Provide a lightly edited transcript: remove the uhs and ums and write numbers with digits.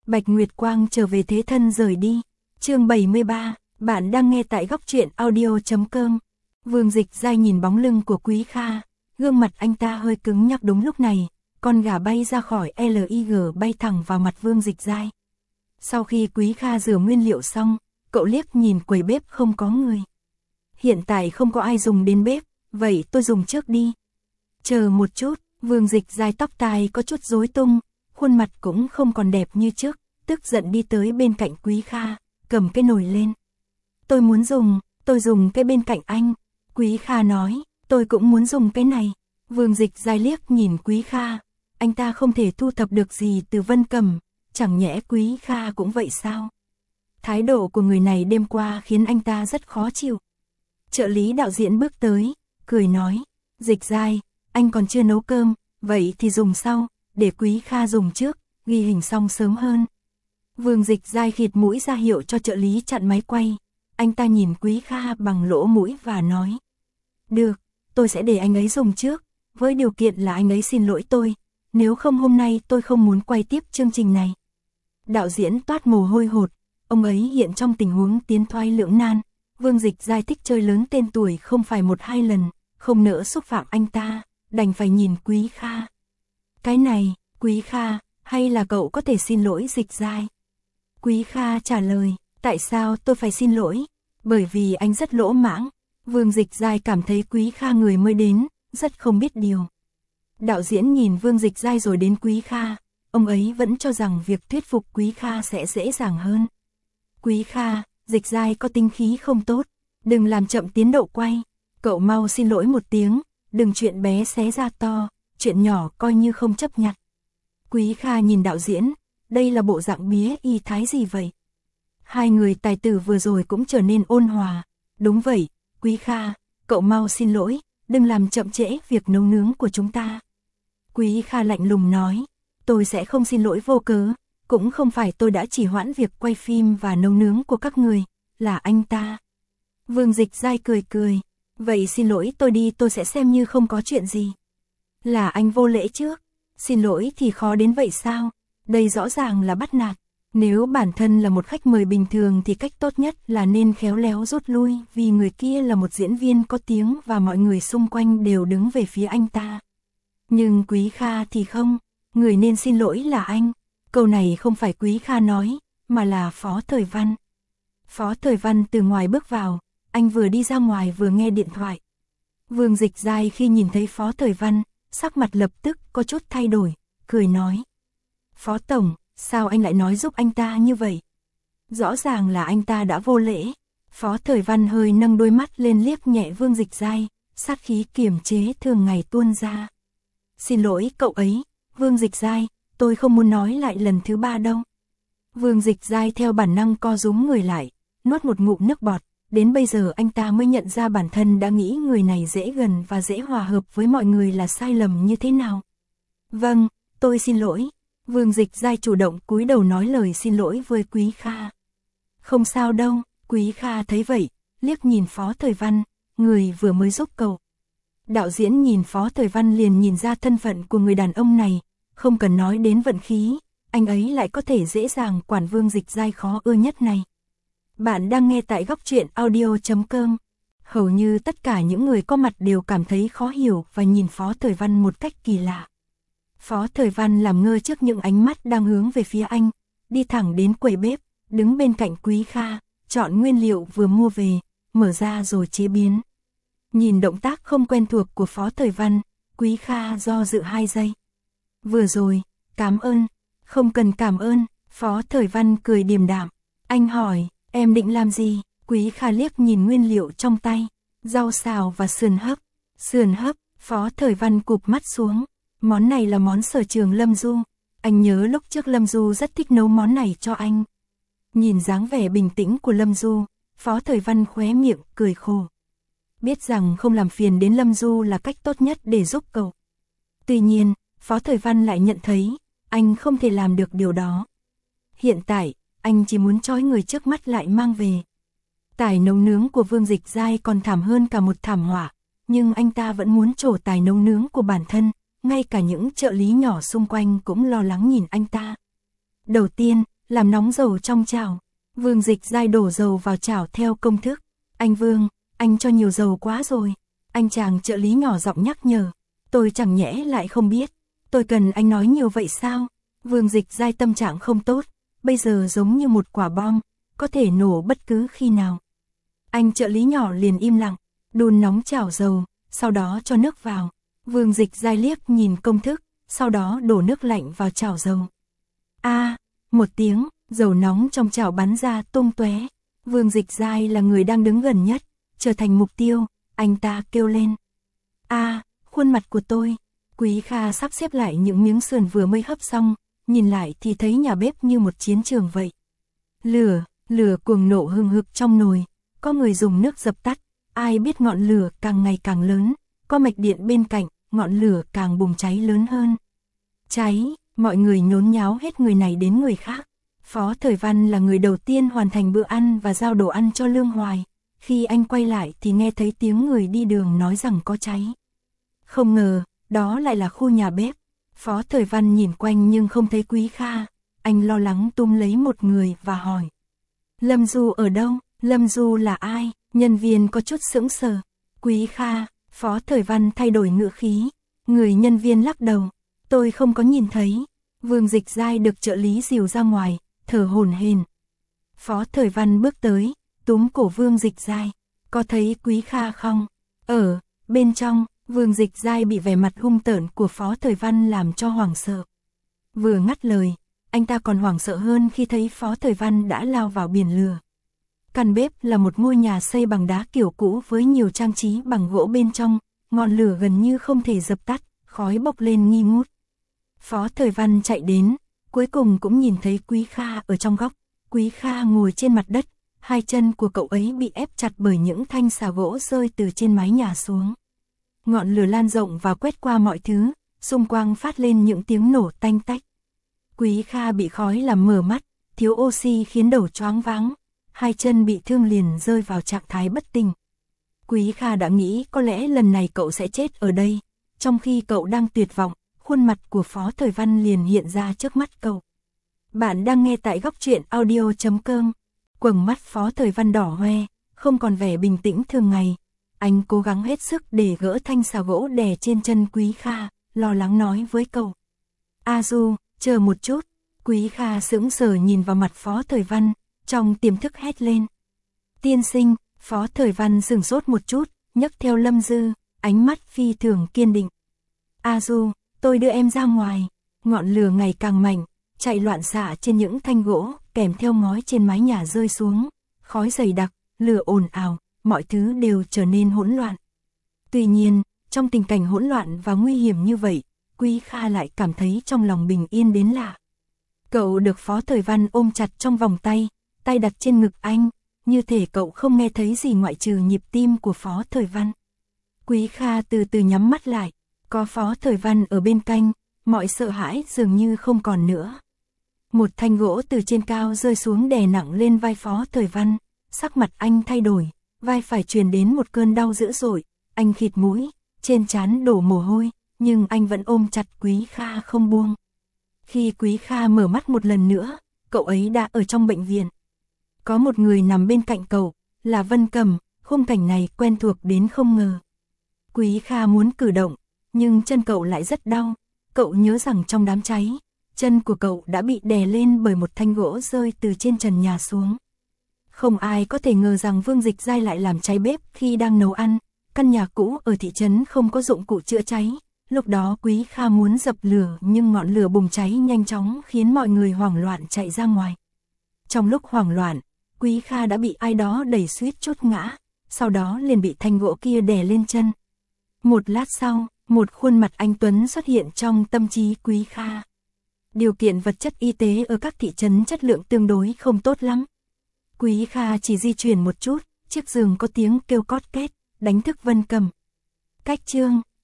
Bạch Nguyệt Quang trở về thế thân rời đi. Chương 73, bạn đang nghe tại góc truyện audio.com. Vương Dịch Giai nhìn bóng lưng của Quý Kha, gương mặt anh ta hơi cứng nhắc. Đúng lúc này, con gà bay ra khỏi LIG bay thẳng vào mặt Vương Dịch Giai. Sau khi Quý Kha rửa nguyên liệu xong, cậu liếc nhìn quầy bếp không có người. Hiện tại không có ai dùng đến bếp, vậy tôi dùng trước đi. Chờ một chút, Vương Dịch Giai tóc tai có chút rối tung, khuôn mặt cũng không còn đẹp như trước, tức giận đi tới bên cạnh Quý Kha, cầm cái nồi lên. Tôi dùng cái bên cạnh anh. Quý Kha nói, tôi cũng muốn dùng cái này. Vương Dịch Giai liếc nhìn Quý Kha, anh ta không thể thu thập được gì từ Vân Cầm, chẳng nhẽ Quý Kha cũng vậy sao? Thái độ của người này đêm qua khiến anh ta rất khó chịu. Trợ lý đạo diễn bước tới, cười nói, Dịch Giai, anh còn chưa nấu cơm, vậy thì dùng sau, để Quý Kha dùng trước, ghi hình xong sớm hơn. Vương Dịch Giai khịt mũi ra hiệu cho trợ lý chặn máy quay, anh ta nhìn Quý Kha bằng lỗ mũi và nói, được, tôi sẽ để anh ấy dùng trước, với điều kiện là anh ấy xin lỗi tôi, nếu không hôm nay tôi không muốn quay tiếp chương trình này. Đạo diễn toát mồ hôi hột, ông ấy hiện trong tình huống tiến thoái lưỡng nan. Vương Dịch Giai thích chơi lớn tên tuổi không phải một hai lần, không nỡ xúc phạm anh ta, đành phải nhìn Quý Kha. Cái này, Quý Kha, hay là cậu có thể xin lỗi Dịch Giai? Quý Kha trả lời, tại sao tôi phải xin lỗi? Bởi vì anh rất lỗ mãng. Vương Dịch Giai cảm thấy Quý Kha người mới đến, rất không biết điều. Đạo diễn nhìn Vương Dịch Giai rồi đến Quý Kha, ông ấy vẫn cho rằng việc thuyết phục Quý Kha sẽ dễ dàng hơn. Quý Kha, Dịch Giai có tính khí không tốt, đừng làm chậm tiến độ quay, cậu mau xin lỗi một tiếng, đừng chuyện bé xé ra to, chuyện nhỏ coi như không chấp nhặt. Quý Kha nhìn đạo diễn, đây là bộ dạng bía y thái gì vậy? Hai người tài tử vừa rồi cũng trở nên ôn hòa. Đúng vậy, Quý Kha, cậu mau xin lỗi, đừng làm chậm trễ việc nấu nướng của chúng ta. Quý Kha lạnh lùng nói, tôi sẽ không xin lỗi vô cớ, cũng không phải tôi đã trì hoãn việc quay phim và nấu nướng của các người, là anh ta. Vương Dịch Giai cười cười, vậy xin lỗi tôi đi, tôi sẽ xem như không có chuyện gì. Là anh vô lễ trước, xin lỗi thì khó đến vậy sao? Đây rõ ràng là bắt nạt. Nếu bản thân là một khách mời bình thường thì cách tốt nhất là nên khéo léo rút lui, vì người kia là một diễn viên có tiếng và mọi người xung quanh đều đứng về phía anh ta. Nhưng Quý Kha thì không, người nên xin lỗi là anh. Câu này không phải Quý Kha nói, mà là Phó Thời Văn. Phó Thời Văn từ ngoài bước vào, anh vừa đi ra ngoài vừa nghe điện thoại. Vương Dịch Giai khi nhìn thấy Phó Thời Văn, sắc mặt lập tức có chút thay đổi, cười nói. Phó Tổng, sao anh lại nói giúp anh ta như vậy? Rõ ràng là anh ta đã vô lễ. Phó Thời Văn hơi nâng đôi mắt lên liếc nhẹ Vương Dịch Giai, sát khí kiềm chế thường ngày tuôn ra. Xin lỗi cậu ấy, Vương Dịch Giai, tôi không muốn nói lại lần thứ ba đâu. Vương Dịch Giai theo bản năng co rúm người lại, nuốt một ngụm nước bọt, đến bây giờ anh ta mới nhận ra bản thân đã nghĩ người này dễ gần và dễ hòa hợp với mọi người là sai lầm như thế nào. Vâng, tôi xin lỗi. Vương Dịch Giai chủ động cúi đầu nói lời xin lỗi với Quý Kha. Không sao đâu, Quý Kha thấy vậy, liếc nhìn Phó Thời Văn, người vừa mới giúp cậu. Đạo diễn nhìn Phó Thời Văn liền nhìn ra thân phận của người đàn ông này, không cần nói đến vận khí, anh ấy lại có thể dễ dàng quản Vương Dịch Giai khó ưa nhất này. Bạn đang nghe tại góc truyện audio.com. Hầu như tất cả những người có mặt đều cảm thấy khó hiểu và nhìn Phó Thời Văn một cách kỳ lạ. Phó Thời Văn làm ngơ trước những ánh mắt đang hướng về phía anh, đi thẳng đến quầy bếp, đứng bên cạnh Quý Kha, chọn nguyên liệu vừa mua về, mở ra rồi chế biến. Nhìn động tác không quen thuộc của Phó Thời Văn, Quý Kha do dự 2 giây. Vừa rồi, cảm ơn, không cần cảm ơn, Phó Thời Văn cười điềm đạm. Anh hỏi, em định làm gì? Quý Kha liếc nhìn nguyên liệu trong tay, rau xào và sườn hấp. Sườn hấp, Phó Thời Văn cụp mắt xuống. Món này là món sở trường Lâm Du. Anh nhớ lúc trước Lâm Du rất thích nấu món này cho anh. Nhìn dáng vẻ bình tĩnh của Lâm Du, Phó Thời Văn khóe miệng cười khổ. Biết rằng không làm phiền đến Lâm Du là cách tốt nhất để giúp cậu. Tuy nhiên, Phó Thời Văn lại nhận thấy, anh không thể làm được điều đó. Hiện tại, anh chỉ muốn trói người trước mắt lại mang về. Tài nấu nướng của Vương Dịch Giai còn thảm hơn cả một thảm họa, nhưng anh ta vẫn muốn trổ tài nấu nướng của bản thân. Ngay cả những trợ lý nhỏ xung quanh cũng lo lắng nhìn anh ta. Đầu tiên, làm nóng dầu trong chảo. Vương Dịch Giai đổ dầu vào chảo theo công thức. Anh Vương, anh cho nhiều dầu quá rồi. Anh chàng trợ lý nhỏ giọng nhắc nhở. Tôi chẳng nhẽ lại không biết. Tôi cần anh nói nhiều vậy sao? Vương Dịch Giai tâm trạng không tốt. Bây giờ giống như một quả bom, có thể nổ bất cứ khi nào. Anh trợ lý nhỏ liền im lặng, đun nóng chảo dầu, sau đó cho nước vào. Vương Dịch Giai liếc nhìn công thức, sau đó đổ nước lạnh vào chảo dầu. Một tiếng, dầu nóng trong chảo bắn ra tung tóe. Vương Dịch Giai là người đang đứng gần nhất, trở thành mục tiêu, anh ta kêu lên. Khuôn mặt của tôi. Quý Kha sắp xếp lại những miếng sườn vừa mới hấp xong, nhìn lại thì thấy nhà bếp như một chiến trường vậy. Lửa cuồng nộ hừng hực trong nồi, có người dùng nước dập tắt, ai biết ngọn lửa càng ngày càng lớn, có mạch điện bên cạnh, ngọn lửa càng bùng cháy lớn hơn. Cháy, mọi người nhốn nháo hết người này đến người khác. Phó Thời Văn là người đầu tiên hoàn thành bữa ăn và giao đồ ăn cho Lương Hoài. Khi anh quay lại thì nghe thấy tiếng người đi đường nói rằng có cháy. Không ngờ, đó lại là khu nhà bếp. Phó Thời Văn nhìn quanh nhưng không thấy Quý Kha. Anh lo lắng túm lấy một người và hỏi. Lâm Du ở đâu? Lâm Du là ai? Nhân viên có chút sững sờ. Quý Kha, Phó Thời Văn thay đổi ngữ khí. Người nhân viên lắc đầu. Tôi không có nhìn thấy. Vương Dịch Giai được trợ lý dìu ra ngoài, thở hổn hển. Phó Thời Văn bước tới, túm cổ Vương Dịch Giai. Có thấy Quý Kha không? Ở bên trong, Vương Dịch Giai bị vẻ mặt hung tợn của Phó Thời Văn làm cho hoảng sợ. Vừa ngắt lời, anh ta còn hoảng sợ hơn khi thấy Phó Thời Văn đã lao vào biển lửa. Căn bếp là một ngôi nhà xây bằng đá kiểu cũ với nhiều trang trí bằng gỗ bên trong, ngọn lửa gần như không thể dập tắt, khói bốc lên nghi ngút. Phó Thời Văn chạy đến, cuối cùng cũng nhìn thấy Quý Kha ở trong góc. Quý Kha ngồi trên mặt đất, hai chân của cậu ấy bị ép chặt bởi những thanh xà gỗ rơi từ trên mái nhà xuống. Ngọn lửa lan rộng và quét qua mọi thứ, xung quanh phát lên những tiếng nổ tanh tách. Quý Kha bị khói làm mờ mắt, thiếu oxy khiến đầu choáng váng, hai chân bị thương liền rơi vào trạng thái bất tỉnh. Quý Kha đã nghĩ có lẽ lần này cậu sẽ chết ở đây, trong khi cậu đang tuyệt vọng, khuôn mặt của Phó Thời Văn liền hiện ra trước mắt cậu. Bạn đang nghe tại góc truyện audio.com. Quầng mắt Phó Thời Văn đỏ hoe, không còn vẻ bình tĩnh thường ngày. Anh cố gắng hết sức để gỡ thanh xà gỗ đè trên chân Quý Kha, lo lắng nói với cậu. Du, chờ một chút. Quý Kha sững sờ nhìn vào mặt Phó Thời Văn, trong tiềm thức hét lên. Tiên sinh, Phó Thời Văn sửng sốt một chút, nhấc theo Lâm Dư, ánh mắt phi thường kiên định. Du, tôi đưa em ra ngoài. Ngọn lửa ngày càng mạnh, chạy loạn xạ trên những thanh gỗ, kèm theo ngói trên mái nhà rơi xuống. Khói dày đặc, lửa ồn ào, mọi thứ đều trở nên hỗn loạn. Tuy nhiên, trong tình cảnh hỗn loạn và nguy hiểm như vậy, Quý Kha lại cảm thấy trong lòng bình yên đến lạ. Cậu được Phó Thời Văn ôm chặt trong vòng tay, tay đặt trên ngực anh, như thể cậu không nghe thấy gì ngoại trừ nhịp tim của Phó Thời Văn. Quý Kha từ từ nhắm mắt lại, có Phó Thời Văn ở bên cạnh, mọi sợ hãi dường như không còn nữa. Một thanh gỗ từ trên cao rơi xuống đè nặng lên vai Phó Thời Văn, sắc mặt anh thay đổi, vai phải truyền đến một cơn đau dữ dội, anh khịt mũi, trên trán đổ mồ hôi, nhưng anh vẫn ôm chặt Quý Kha không buông. Khi Quý Kha mở mắt một lần nữa, cậu ấy đã ở trong bệnh viện. Có một người nằm bên cạnh cậu, là Vân Cầm, khung cảnh này quen thuộc đến không ngờ. Quý Kha muốn cử động, nhưng chân cậu lại rất đau, cậu nhớ rằng trong đám cháy, chân của cậu đã bị đè lên bởi một thanh gỗ rơi từ trên trần nhà xuống. Không ai có thể ngờ rằng Vương Dịch Giai lại làm cháy bếp khi đang nấu ăn, căn nhà cũ ở thị trấn không có dụng cụ chữa cháy. Lúc đó Quý Kha muốn dập lửa nhưng ngọn lửa bùng cháy nhanh chóng khiến mọi người hoảng loạn chạy ra ngoài. Trong lúc hoảng loạn, Quý Kha đã bị ai đó đẩy suýt chút ngã, sau đó liền bị thanh gỗ kia đè lên chân. Một lát sau, một khuôn mặt anh tuấn xuất hiện trong tâm trí Quý Kha. Điều kiện vật chất y tế ở các thị trấn chất lượng tương đối không tốt lắm. Quý Kha chỉ di chuyển một chút, chiếc giường có tiếng kêu cót két, đánh thức Vân Cầm. Cách chương